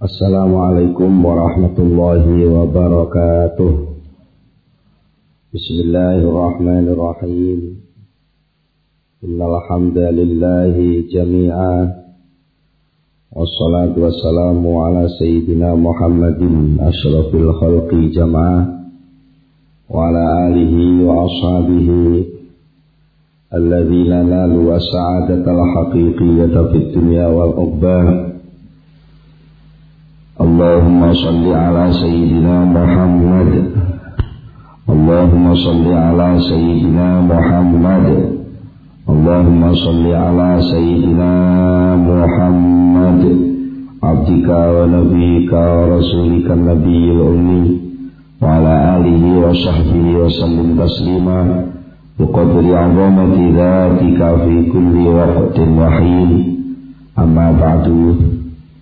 Assalamualaikum warahmatullahi wabarakatuh. Bismillahirrahmanirrahim. Innal hamdalillahi jami'a. Wassalatu wassalamu ala sayyidina Muhammadin asyrafil khalqi jama'a wa ala alihi wa ashabihi alladzina nalu as-sa'adatal haqiqiyyata fid dunya wal ukhbah. Allahumma salli ala sayyidina Muhammad. Allahumma salli ala sayyidina Muhammad. Allahumma salli ala sayyidina Muhammad abdika wa nabiyyika wa rasulika nabiyil ummi wa ala alihi wa sahbihi wa sallim taslima biqadri 'azamati dzatika fi kulli waqtin wa hin. Amma ba'du.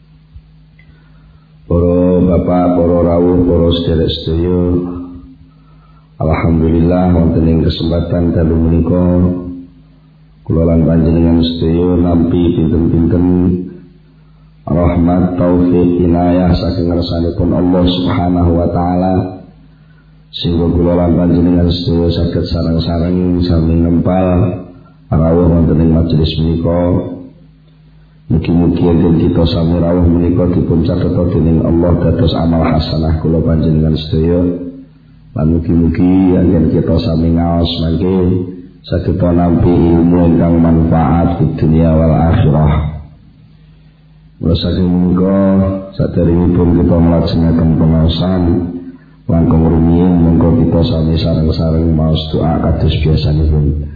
Para bapak, para rawuh, para sedherek-sedherek, alhamdulillah wonten ing kesempatan dalu menika kula lan panjenengan sedaya nampi pinten-pinten rahmat taufik inayah saking ngarsanipun Allah Subhanahu wa taala sehingga kula lan panjenengan sedaya saged sareng-sareng sami nempal rawuh wonten ing majelis menika. Mugi-mugi yen kita sami rawuh menika dipun catet dening Allah dados amal hasanah kula panjenengan sedaya. Lan mugi-mugi yen kita sami ngaos mangke saged nampi ilmu ingkang manfaat di dunia wal akhirah. Mula saking menika saderengipun kita nglajengaken pengaosan langkung rumiyin monggo kita sami sareng-sareng maos doa kados biasanipun.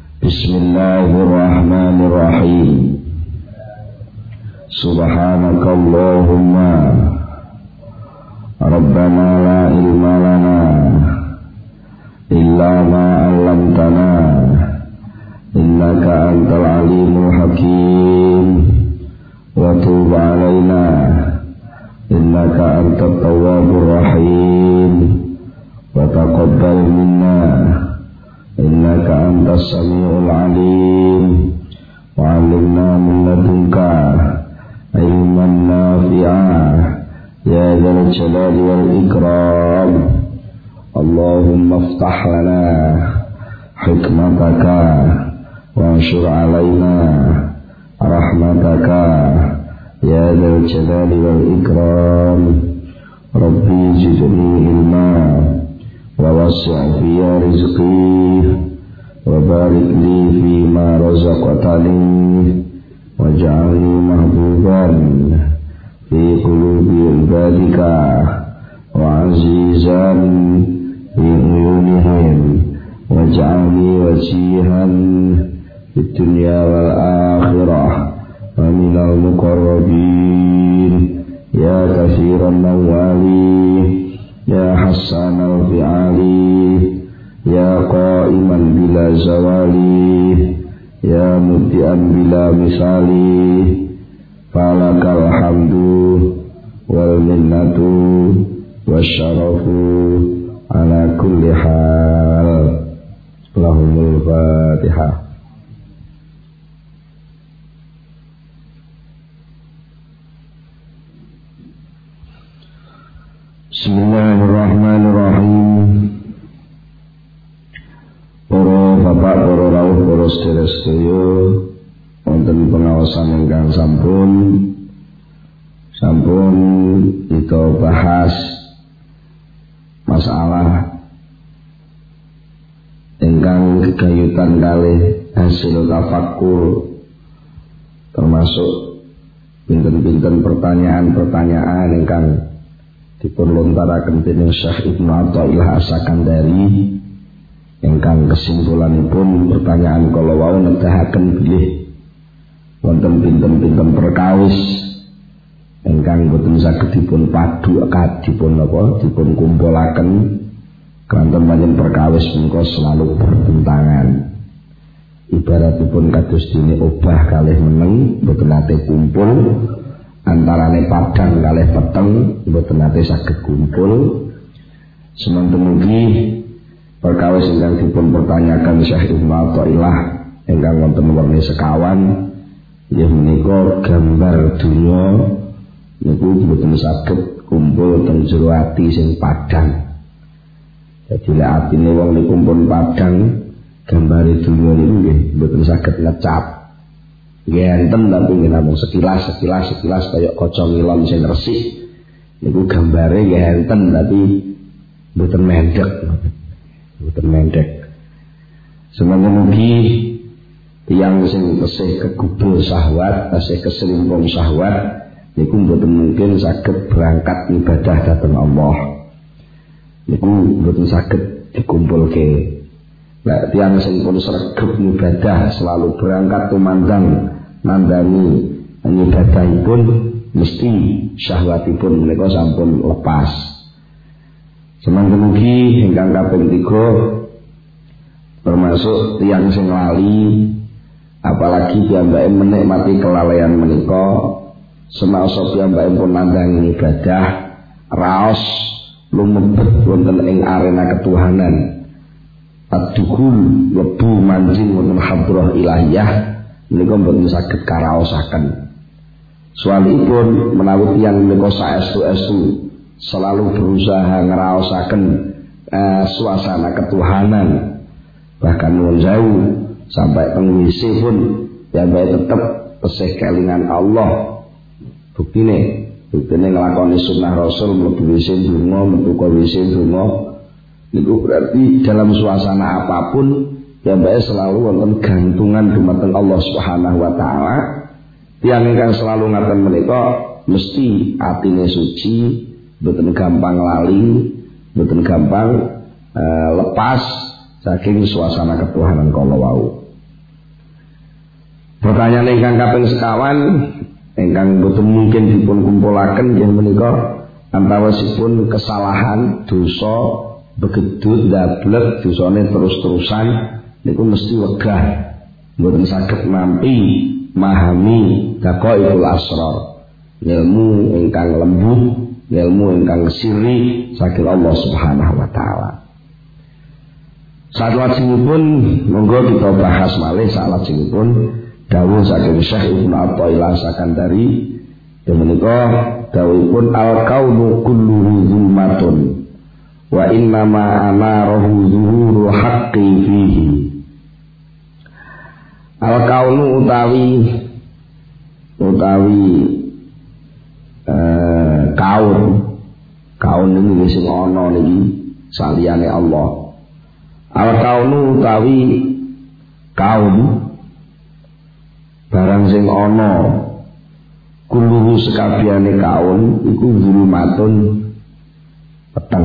Bismillahirrahmanirrahim. Subhanakallahumma Rabbana la ilma lana illa ma 'allamtana innaka antal alimul hakim wa tub 'alaina innaka antat tawwabur rahim wa taqabbal minna innaka antas samiul alim wa 'allimna min ladunka ilman nafi'ah ya dzal jalali wal ikram. Allahumma iftah lana hikmataka wa anshur alaina rahmataka ya dzal jalali wal ikram. Rabbi zidni ilma wa wasi' fi rizqi wa barik li fi ma razaqtani waj'alni mahbuban fi qulubi ibadika wa azizan fi uyunihim waj'alni wajihan fid dunya wal akhirah wa minal muqarrabin ya katsiran nawali ya hasanal fi'ali ya qa'iman bila zawali ya mubdi'an bila misali falakal hamdu wal minnatu wasyarafu ala kulli hal. Lahumul Fatihah. Bismillahirrahmanirrahim. Para bapak, para rawuh, para sedherek-sedherek wonten pengaosan ingkang sampun kita bahas masalah ingkang gegayutan kalih hasil tafakkur, termasuk pinten-pinten pertanyaan-pertanyaan ingkang dipun lontaraken dening Syekh Ibnu Athaillah As-Sakandari. Ingkang kesimpulanipun pertanyaan kala wau nedahaken bilih wonten pinten-pinten perkawis ingkang boten saged dipun padu dipun kumpulaken kanthi panjen perkawis menika selalu bertentangan. Ibaratipun kados dene obah kalih meneng boten nate kumpul, antarane padang kalih peteng boten nate saged kumpul. Semanten mugi perkawis ingkang dipun pertanyakan Syekh Ibnu Athaillah ingkang wonten werni sekawan inggih menika gambar dunya niku boten saged kumpul teng jero ati sing padhang. Dadi lek atine wong niku pun padhang, gambare dunya niku nggih mboten saged ngecap. Nggih enten tapi nggih namung sekilas kaya kaca ngilon sing resik. Niku gambare nggih enten tapi mboten mendhek. Semoga mugi tiyang sing tesih kegubul syahwat, tesih keselimpung syahwat niku mboten mungkin saged berangkat ibadah dhateng Allah. Niku mboten saged dikumpulke. Nek tiyang sing pun sregep ibadah selalu berangkat tumandang nandani ibadahipun mesti syahwatipun menika sampun lepas. Semoga mugi ingkang kaping 3 termasuk tiyang sing lali, apalagi piyambake menikmati kelalaian menika, semasa piyambake pun nandhangi ibadah raos lumebet wonten ing arena ketuhanan, ad-dukhul lebu manjing wonten hadrah ilahiyah menika mboten saged karaosaken. Soalipun menawi tiyang menika saestu-estu selalu berusaha ngeraosaken suasana ketuhanan, bahkan nuwun sewu sampai teng WC pun ya bae tetep tesih kelingan Allah. Buktine nglakoni sunnah Rasul mlebu WC donga, metu ka WC donga. Niku berarti dalam suasana apapun ya bae selalu wonten gantungan dumateng Allah Subhanahu wa taala. Tiyang ingkang selalu ngaten menika mesti atine suci, mboten gampang lali, mboten gampang lepas saking suasana ketuhanan kala wau. Pertanyaan ingkang kaping sekawan ingkang boten mungkin dipun kumpulaken yen menika antawisipun kesalahan, dosa, begedut, dablek, dosane terus-terusan niku mesti wegah, mboten saged nampi memahami daqaiqul asrar, ilmu ingkang lembut, ilmu ingkang sirri saking Allah Subhanahu wa taala. Salajengipun monggo kita bahas malih salajengipun dawuh saking Syekh Ibnu Athaillah Sakandari menika dawuhipun al-kaunu kulluhu zulmatun wa innama amarahu zuhuru haqqi fihi. Al-kaunu utawi kaun ini sing ana niki saliyane Allah. Al-kaunu utawi kaum barang sing ana kulluhu sekabehane kaun iku zulmatun peteng.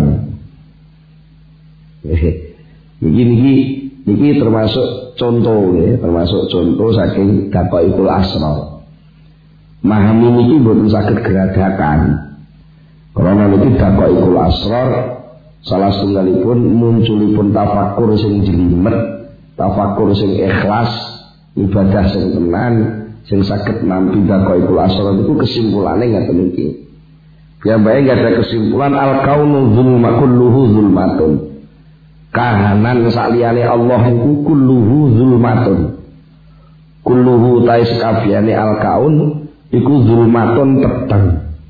Niki termasuk contoh ya, termasuk contoh saking daqaiqul asrar. Memahami niki mboten saged geradakan. Karena niki daqaiqul asrar salah setunggalipun munculipun tafakur sing jelimet, tafakur sing ikhlas, ibadah sing tenan, sing saged nampi daqaiqul asrar niku kesimpulane ngaten iki. Piyambake gadah kesimpulan al-kaunu kulluhu zulmatun. Kahanan saliyane Allah iku kulluhu zulmatun. Kulluhu ta'i sekabehane al-kaun iku zulmatun peteng.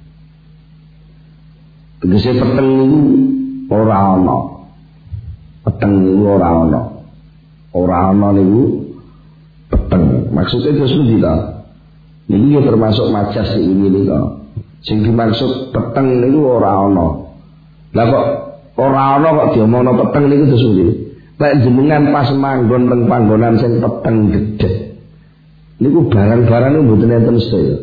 Tegese peteng niku ora ana. Peteng niku ora ana. Ora ana niku peteng. Maksudnya itu pundi ta? Niki termasuk majas iki niku. Sing dimaksud peteng niku ora ana. Lah kok ora ana kok diomongno peteng niku terus pundi? Lek jenengan pas manggon teng panggonan sing peteng gedhe. Niku barang-barang niku mboten enten sedaya.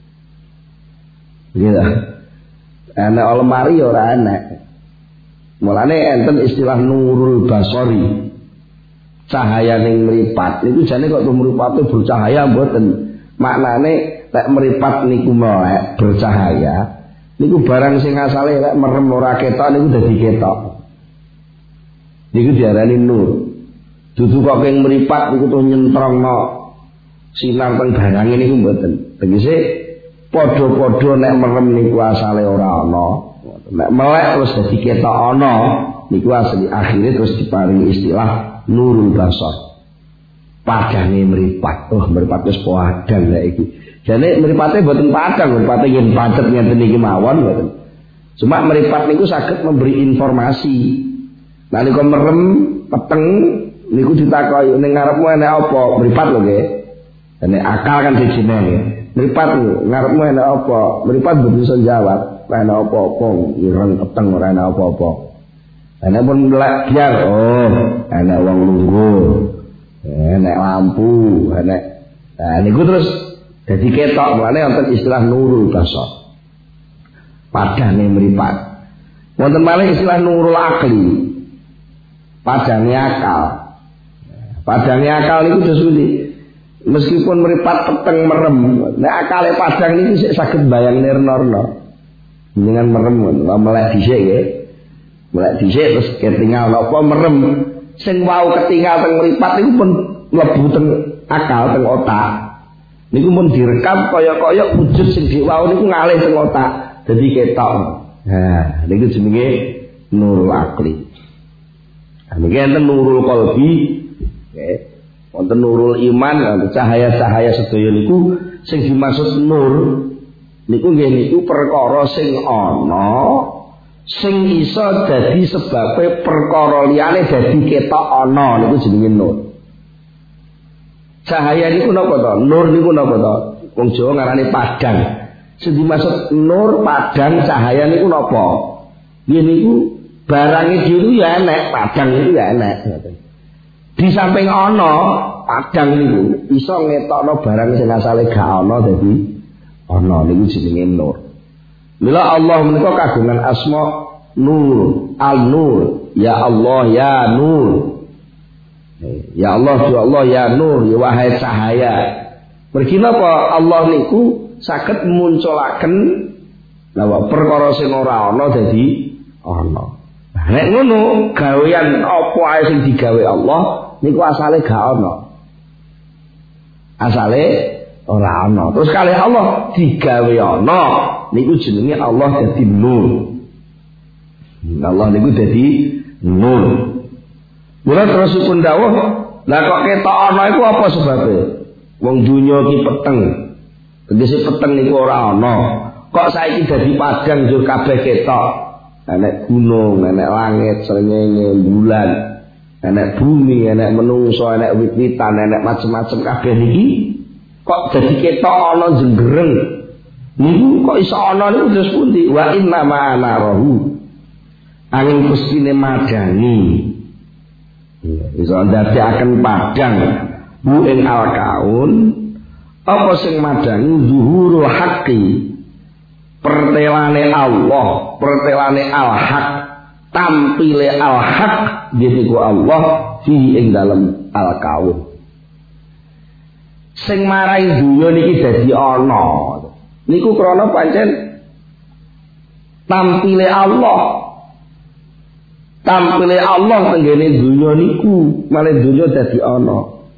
Iya. Ana lemari ora ana. Mulane enten istilah nurul basori. Cahaya ning mripat niku jane kok mripate bercahaya mboten. Maknane lek mripat niku melek bercahaya. Niku barang sing asale lek merem ora ketok niku dadi ketok. Niku diarani nur. Dudu kok ing mripat niku tuh nyentrongno sinar teng barange niku mboten. Tegese padha-padha nek merem niku asale ora ana. Nek melek terus dadi ketok ana niku asli akhire terus diparingi istilah nurul basar. Padange mripat. Oh, mripat wis padhang lek iki. Jane mripate mboten padhang, mripate yen pacet ngenten iki mawon mboten. Cuma mripat niku saged memberi informasi. Nalika merem peteng niku ditakoki ning ngarepmu enek apa? Mripat lho nggih. Nek akal kan dijine nggih. Mripat ngarepmu enek apa? Mripat mboten iso jawab. Ora enek apa-apa, ireng peteng ora enek apa-apa. Enek pun biar enek wong lungguh. Enek lampu, enek. Nah niku terus dadi ketok, mulane wonten istilah nurul basar. Padane mripat. Wonten malih istilah nurul akli. Padane akal. Padane akal niku sesuci. Meskipun mripat peteng merem, nek akale padang niku sik saged bayang nirna-nirna. Dengan merem, melek dhisik nggih. Melek dhisik terus ketinggal napa merem. Sing wau ketinggal teng mripat niku pun mlebu teng akal teng otak. Niku pun direkam kaya-kaya wujud sing diwau niku ngalih teng otak. Dadi ketok. Nah, niku jenenge nurul akli. Niki enten nurul qalbi, nggih. Wonten nurul iman, cahaya-cahaya sedaya niku sing dimaksud nur niku nggih niku perkara sing ana sing iso dadi sebabe perkara liyane dadi ketok ana niku jenenge nur. Cahaya niku napa to? Nur niku napa to? Wong Jawa ngarani padhang. Sing dimaksud nur, padhang, cahaya niku napa? Yen niku barang iki ya enek, padhang niku ya enek. Di samping ana padhang niku iso ngetokno barang sing asale gak ana dadi ana niku jenenge nur. Mila Allah menika kagungan asma Nur, Al-Nur, ya Allah ya Nur. Ya Allah, ya Allah ya Nur, ya wahai cahaya. Mergi napa Allah niku saged munculaken napa perkara sing ora ana dadi ana. Nek ngono gawean apa ae sing digawe Allah niku asale gak ana. Asale ora ana. Terus kalih Allah digawe ana niku jenenge Allah dadi nur. Allah niku dadi nur. Mula terusipun dawuh, lah kok ketok ana iku apa sebabe? Wong dunya iki peteng. Tegese peteng niku ora ana. Kok saiki dadi padang jur kabeh ketok. Enek gunung, enek langit, srengenge, bulan, enek bumi, enek menungso, enek wit-witan, enek macem-macem kabeh niki kok dadi ketok ana jenggereng. Niku kok iso ana niku terus pundi? Wa inna ma narahu. Angin kustine madani. Iso ndadekaken padang bu ing al-kaun apa sing madani zuhurul haqqi. Pertelane Allah, pertelane al-haq, tampile al-haq yaiku Allah fi ing dalem al-kaun. Sing marai dunya niki dadi ana. Niku krana pancen tampile Allah. Tampile Allah tenggene dunya niku, malah dunya dadi ana.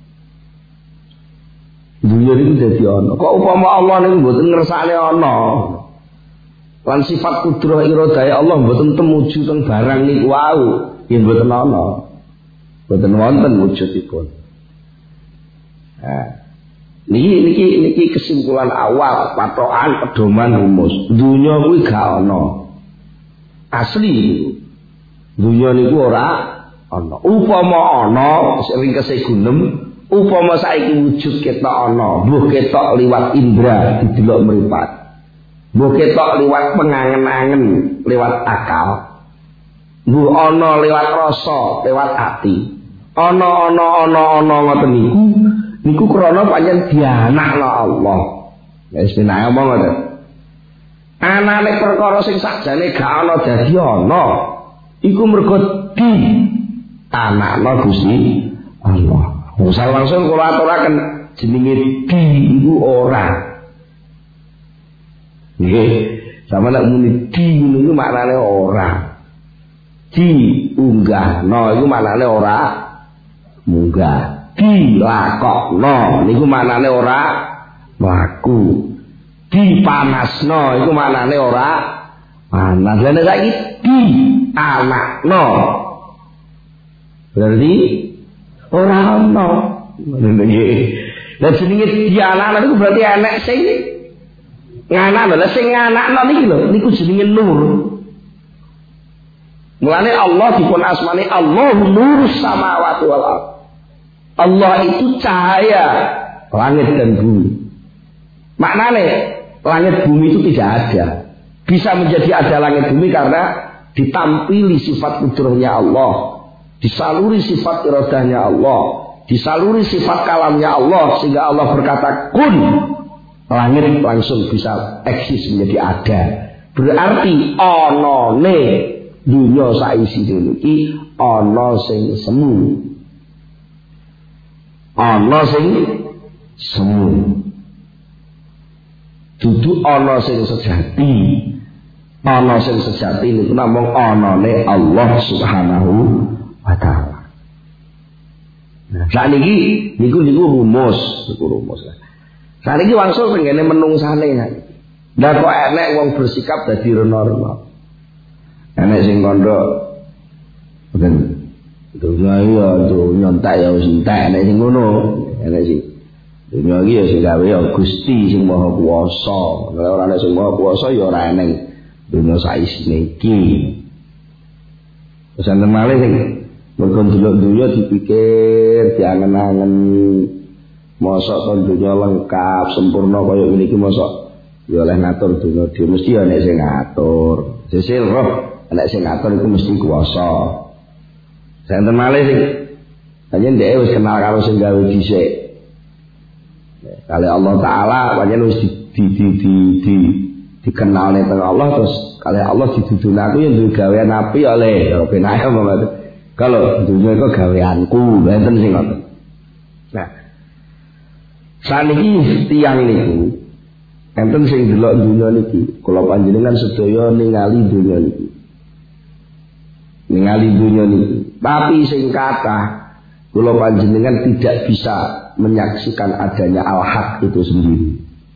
Dunya niku dadi ana. Kok upama Allah niku mboten ngersakne ana. Lan sifat kudrah iradhae Allah mboten tumuju teng barang niku wau, yen mboten ana. Mboten wonten wujudipun. Nah, niki kesimpulan awal, patokan pedoman rumus. Dunya kuwi gak ana. Asli dunya niku ora ana. Upama ana sing ringkese gunem, upama saiki wujud ketok ana, mbuh ketok liwat indra didelok mripat. Mbuh ketok liwat pengangen-angen, liwat akal. Mbuh ana liwat rasa, liwat ati. Ana ngoten niku krana pancen dianakno Allah. Wis tenan omong ngoten. Anane perkara sing sakjane gak ana dadi ana. Iku mergo di anakno Gusti Allah. Usah langsung kula aturaken jenenge di iku ora. Nggih, sama nek muni di niku maknane ora. Di unggahno iku maknane ora munggah. Dilakokno niku maknane ora mlaku. Dipanasno iku maknane ora panas. Lah nek saiki di anakno berarti ora ana. Nggih. Lah jenenge dianakno niku berarti enek sing nganakno. Lah sing nganakno niki lho niku jenenge nur. Mulane Allah dipun asmani Allahu nurus samawati wal ardh. Allah itu cahaya langit dan bumi. Maknane langit bumi itu tidak ada. Bisa menjadi ada langit bumi karena ditampili sifat kudrahnya Allah, disaluri sifat iradahnya Allah, disaluri sifat kalamnya Allah, sehingga Allah berkata kun, langit langsung bisa eksis menjadi ada. Berarti onone dunya saisi niki ana sing semu, ana sing semu, dudu ana sing sejati. Ana sing sejati niku namung anane Allah Subhanahu wa taala. Nah, sakniki niku rumus. Sakniki wangsul tengene menungsane. Lah kok enek wong bersikap dadi rena-rena. Enek sing kandha mboten dunya ya nyontak ya wis entek enek sing ngono. Enek sing dunya iki ya sing gawe ya Gusti sing Maha Kuwasa. Nek ora ana sing Maha Kuwasa ya ora enek dunia saisine iki. Pesan malih sing mergo ndelok dunya dipikir diangen-angen mosok kon dunya lengkap sempurna kaya ngene iki mosok ya oleh ngatur dunya dhewe mesti ana sing ngatur. Sesil roh ana sing ngatur iku mesti kuwasa. Pesan malih sing panjen dhek wis kenal karo sing gawe dhisik. Kali Allah taala panjen wis dikenal ning Allah terus kali Allah didudune aku yang duwe gawean api oleh penake Muhammad. Kalau dunya iku gaweanku, enten sing ngoten. Nah, saniki tiyang niku enten sing delok dunya niki, kula panjenengan sedaya ningali dunya niki. Ningali dunya niki. Tapi sing kathah kula panjenengan tidak bisa menyaksikan adanya al-haq itu sendiri.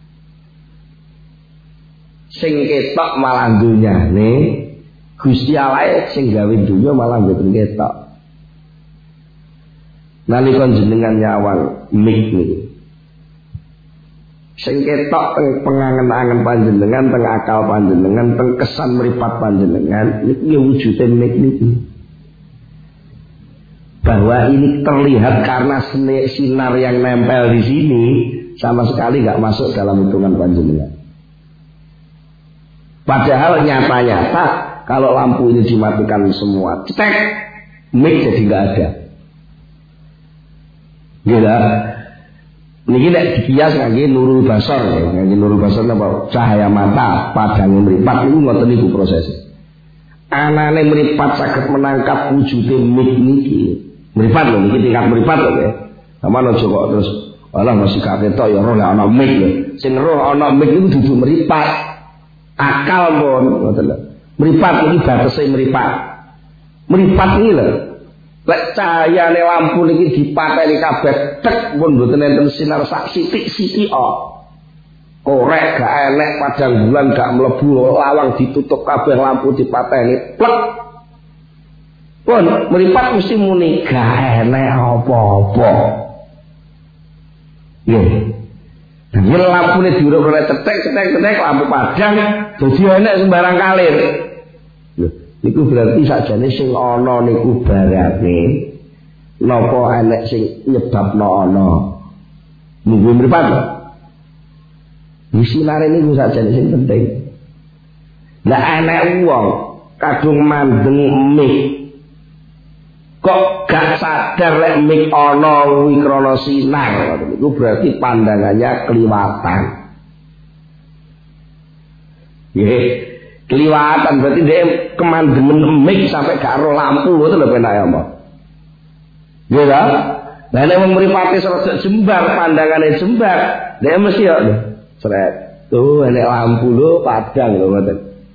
Sing ketok malah dunyane Gusti Allah sing gawe dunya malah mboten ketok. Nalika jenengan nyawang mik niku sing ketok teng pengangen-angen panjenengan, teng akal panjenengan, teng kesan mripat panjenengan niki wujude mik niki. Bahwa ini terlihat karena sinar yang nempel di sini sama sekali enggak masuk dalam hitungan panjenengan. Padahal nyata-nyata kalau lampu ini dimatikan semua, cetek, mic jadi nggak ada. Gila, ini nek dikias ngangge nurul basar, ngangge nurul basar apa? Cahaya mata, padang mripat niku ngoten niku prosesnya. Anane mripat saged menangkap wujude mic niki. Mripat lho, niki tingkat mripat lho ya. Sampeyan aja kok terus, alah masih kaketok ya roh lek ana mic lho. Sing roh ana mic niku dudu mripat. Akal pun ngoten lho. Mripat iki batese mripat. Mripat iki lho. Lek cahayane lampu niki dipateni kabeh tek pun mboten enten sinar sak sithik-sithik korek gak enek padang bulan gak mlebu lawang ditutup kabeh lampu dipateni plek. Pun mripat mesti muni gak enek apa-apa. Nggih. Yen lampune diuruk oleh cetek lampu padang dadi enek sembarang kalir. Lho, niku berarti sakjane sing ana niku barake napa enek sing nyebabno ana. Nunggu mripat. Sinare niku sakjane sing penting. Lah enek wong kadung mandeng mik kok gak sadar lek mik ana kuwi krana sinar, itu berarti pandangannya keliwatan. Nggih, keliwatan berarti dia kemandemen mik sampai gak ro lampu itu lho penake apa. Nggih ta? Lah nek wong mripate rada jembar, pandangane jembar, dia mesti yo sret. Tuh enek lampu lho padang lho ngoten.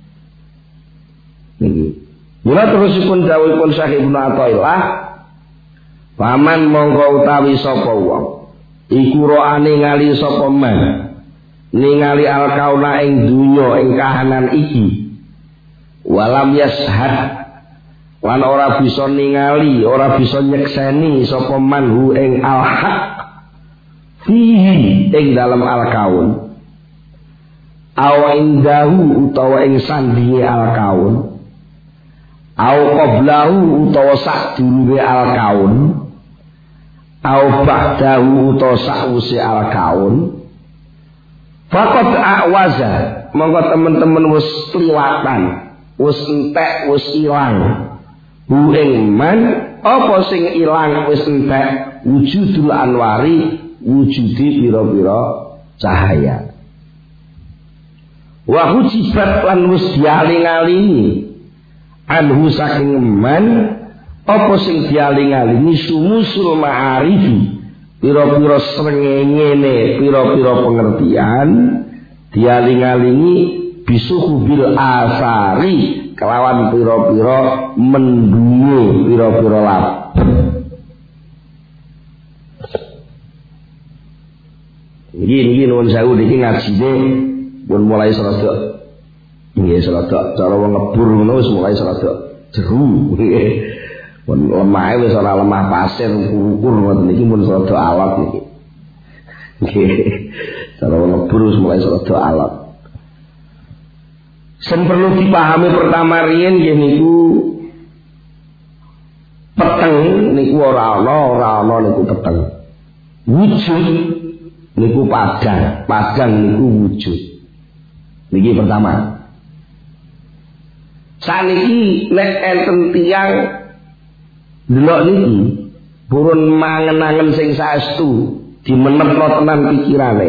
Nggih. Mula terusipun dawuhipun Syekh Ibnu Athaillah, paman mongko utawi sapa wong iku roane ngali sapa man ningali al-kauna ing dunya ing kahanan iki walam yashhad lan ora bisa ningali ora bisa nyekseni sapa man hu ing al-haq fihi ing dalam al-kaun au indahu utawa ing sandinge al-kaun au qablahu utawa sadurunge al-kaun au ba'dahu utawa sakwise al-kaun faqad awaza monggo teman-teman wis kliwatan wis entek wis ilang hu ing man apa sing ilang wis entek wujudul anwari wujudi pira-pira cahaya wa hujibat lan wis dialing-alingi anhu saking man apa sing dialing-alingi sumusul ma'arifi pira-pira srengenge pira-pira pengertian dialing-alingi bisuhubil asari kelawan pira-pira mendungu pira-pira lap Niki nuwun sewu niki ngajine pun mulai serada nggih serada cara wong ngebur ngono wis mulai serada jeru nggih pun lemah wis ora lemah pasir ukur ngoten niki pun serada alat niki nggih cara wong ngebur wis mulai serada alat sing perlu dipahami pertama riyen nggih niku peteng niku ora ana niku peteng wujud niku padang niku wujud niki pertama saniki nek enten tiyang delok niki purun mangen-angen sing saestu dimenepno tenan pikirane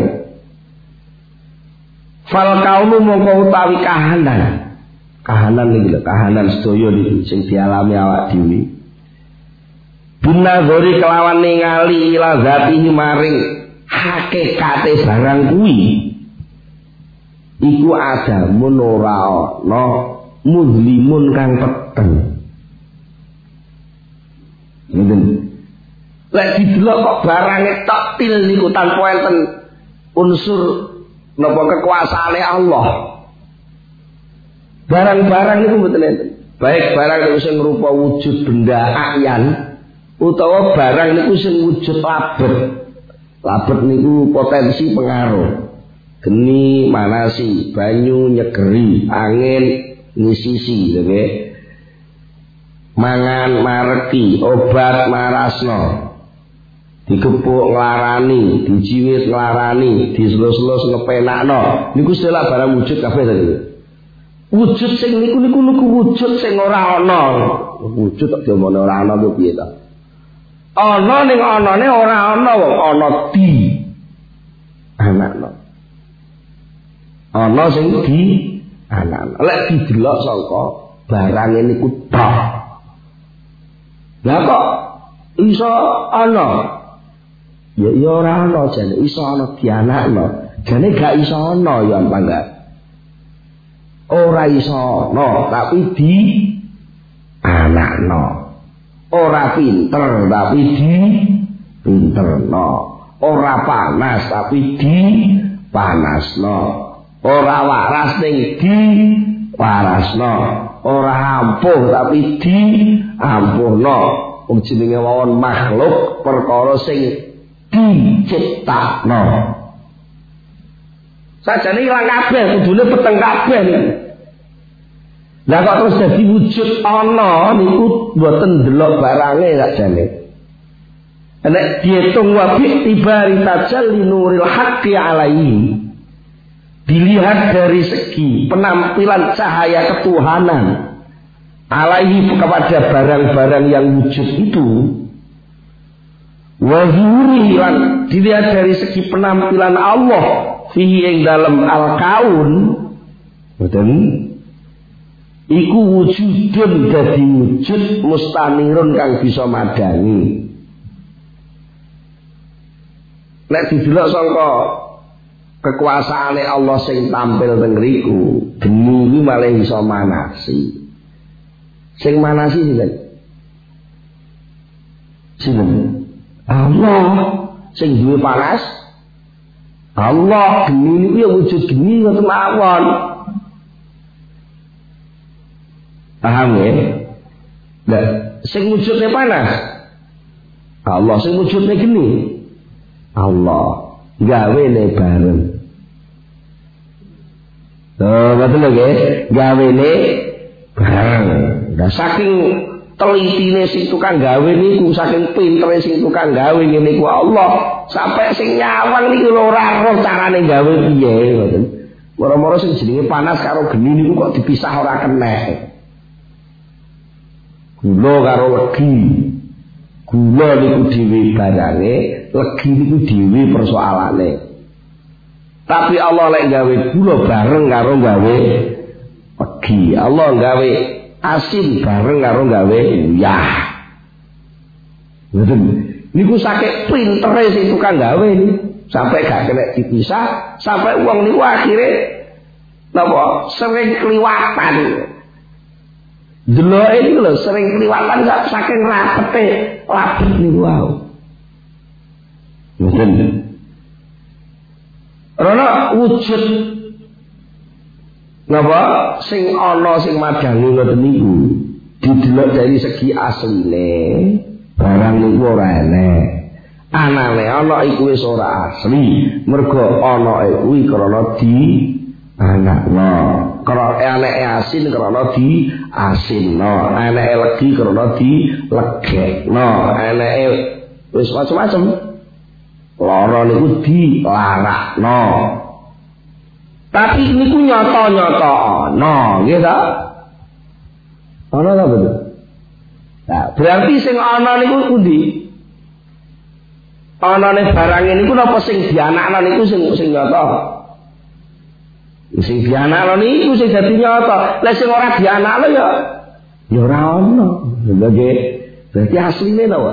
fal kaunu mongko utawi kahanan niki lho kahanan sedaya niki sing dialami awak dhewe binazori kelawan ningali ila zatihi maring hakikate barang kuwi iku ada ora ana muzlimun kang peteng ngene lek didelok kok barange tok til niku tanpa enten unsur napa kekuasaane Allah barang-barang niku mboten enten baik barang niku sing rupa wujud benda ayan utawa barang niku sing wujud labet niku potensi pengaruh geni manasi banyu nyegeri angin ngisisi nggih mangan mareki obat marasno digepuk nglarani dijiwit nglarani diselus-selus ngepenakno niku selah barang wujud kabeh tadi wujud sing niku wujud sing ora ana wujud kok diomongno ora ana ku piye ta ana ning anane ora ana wong ana di anakno ana sing di anakno lek didelok saka barang niku tok lha kok iso ana ya ora ana jane iso ana di anakno jane gak iso ana ya apa enggak ora iso ana tapi di anakno ora pinter tapi di pinterno ora panas tapi di panasno ora waras ning di warasno ora ampuh tapi di ampuhno wong jenenge wawon makhluk perkara sing diciptakno sajane ilang kabeh kudune peteng kabeh niku lah kok terus dadi wujud ana niku mboten ndelok barange sakjane. Nek diitung wa bi tibari tajalli nuril haqqi alaihi. Dilihat dari segi penampilan cahaya ketuhanan alaihi kepada barang-barang yang wujud itu. Wa zuhurihi dilihat dari segi penampilan Allah fihi ing dalam al-kaun. Betul? Iku wujudun dadi wujud mustanirun kang bisa madangi. Nek didelok sangka kekuasaane Allah sing tampil teng ngriku, geni iki malah iso manasi. Sing manasi sinten? Sinten? Allah sing duwe panas. Allah geni niku ya wujud geni ngoten mawon. Paham ya? Nah, sing wujudnya panas Allah, sing wujudnya geni Allah. gawene bareng. Betul lho nggih, gawene bareng. Lah saking telitine sing tukang gawe niku, saking pintere sing tukang gawe ngene ku Allah, sampai sing nyawang niku lho ora roh carane gawe piye ngoten. Moro-moro sing jenenge panas karo geni niku kok dipisah ora keneh. Gula karo legi. Gula niku dhewe barange, legi niku dhewe persoalane. Tapi Allah lek gawe gula bareng karo gawe legi. Allah gawe asin bareng karo gawe uyah. Ngoten. Niku saking pintere sing tukang gawe niku. Sampai gak kena dipisah, sampai uang niku akhire napa sering kliwatan. Deloke niku lho sering kliwatan gak saking rapete labet niku wae. Ngoten. Rono wujud napa sing ana sing madangi ngoten niku didelok dari segi asline barang niku ora enek. Anane ana iku wis ora asli, mergo ana iku krana di anakno. Krana anake asin krana di asinno, anake legi krana di legekno, anake wis macam-macam. Lara niku dilarakno. Tapi niku nyata-nyata ana, nggih ta? Ana ta betul? Nah, berarti sing ana niku pundi? Anane barang niku napa sing dianakno niku sing nyata. Sing dianakno niku sing dadi nyata. Lah sing ora dianakno ya ora ana. Sebagai berarti asline napa?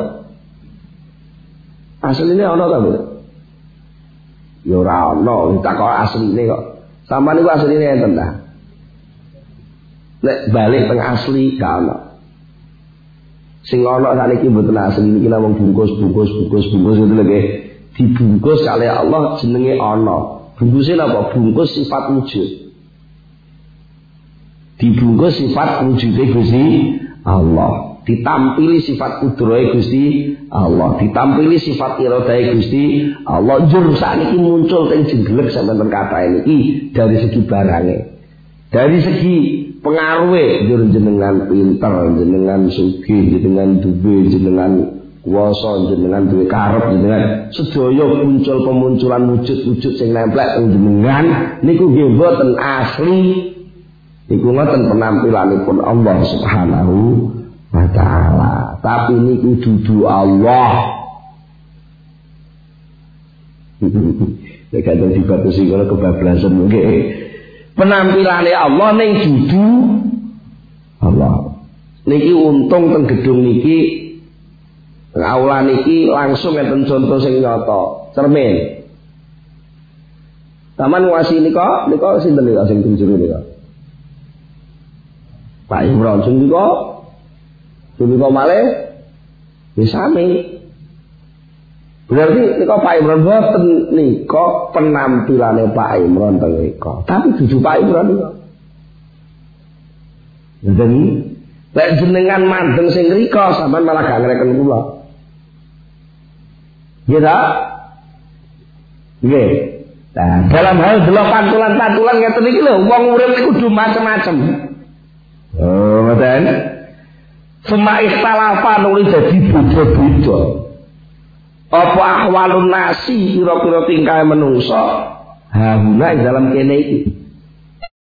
Asline ana ta, Bu? Ya ora ana, tak kok asline kok. Sampeyan niku asline enten ta? Nek balik teng asli gak ana. Sing ana sakniki mboten asli niki namung bungkus ngoten lho nggih. Dibungkus kalih Allah jenenge ana. Bungkuse napa? Bungkus sifat wujud. Dibungkus sifat wujude Gusti Allah. Ditampili sifat kudrahe Gusti Allah. Ditampili sifat iradahe Gusti Allah. Njur sakniki muncul teng jenggelek sampeyan kathah niki dari segi barange. Dari segi pengaruhe jenengan pinter, jenengan sugih, jenengan duwe, jenengan kuwasa, jenengan duwe karep, jenengan sedaya muncul pemunculan wujud-wujud sing nemplek jenengan niku nggih boten asli. Niku ngoten penampilanipun Allah Subhanahu wa taala. Tapi niku dudu Allah. Nek kadang dibatasi karo kebablasan nggih. Penampilannya Allah ning dudu Allah. Niki untung teng gedung niki aula niki langsung enten contoh sing nyata. Cermin. Taman wasi nika sinten nika sing teng jero nika? Pak Imron sing nika malih wis sami. Berarti nika Pak Imron boten nika penampilane Pak Imron teng nika. Tapi dudu Pak Imron nika. Jadi lek jenengan mandeng sing rika sampean malah gak ngreken kula. Nggih ta? Nggih. Nah, dalam hal delok pantulan-pantulan ngeten iki lho, wong urip niku kudu macam-macam. Oh, ngoten. Sema ikhtalafa nuli dadi beda-beda. Apa ahwalun nasi pira-pira tingkah menungso hauna dalam kene iki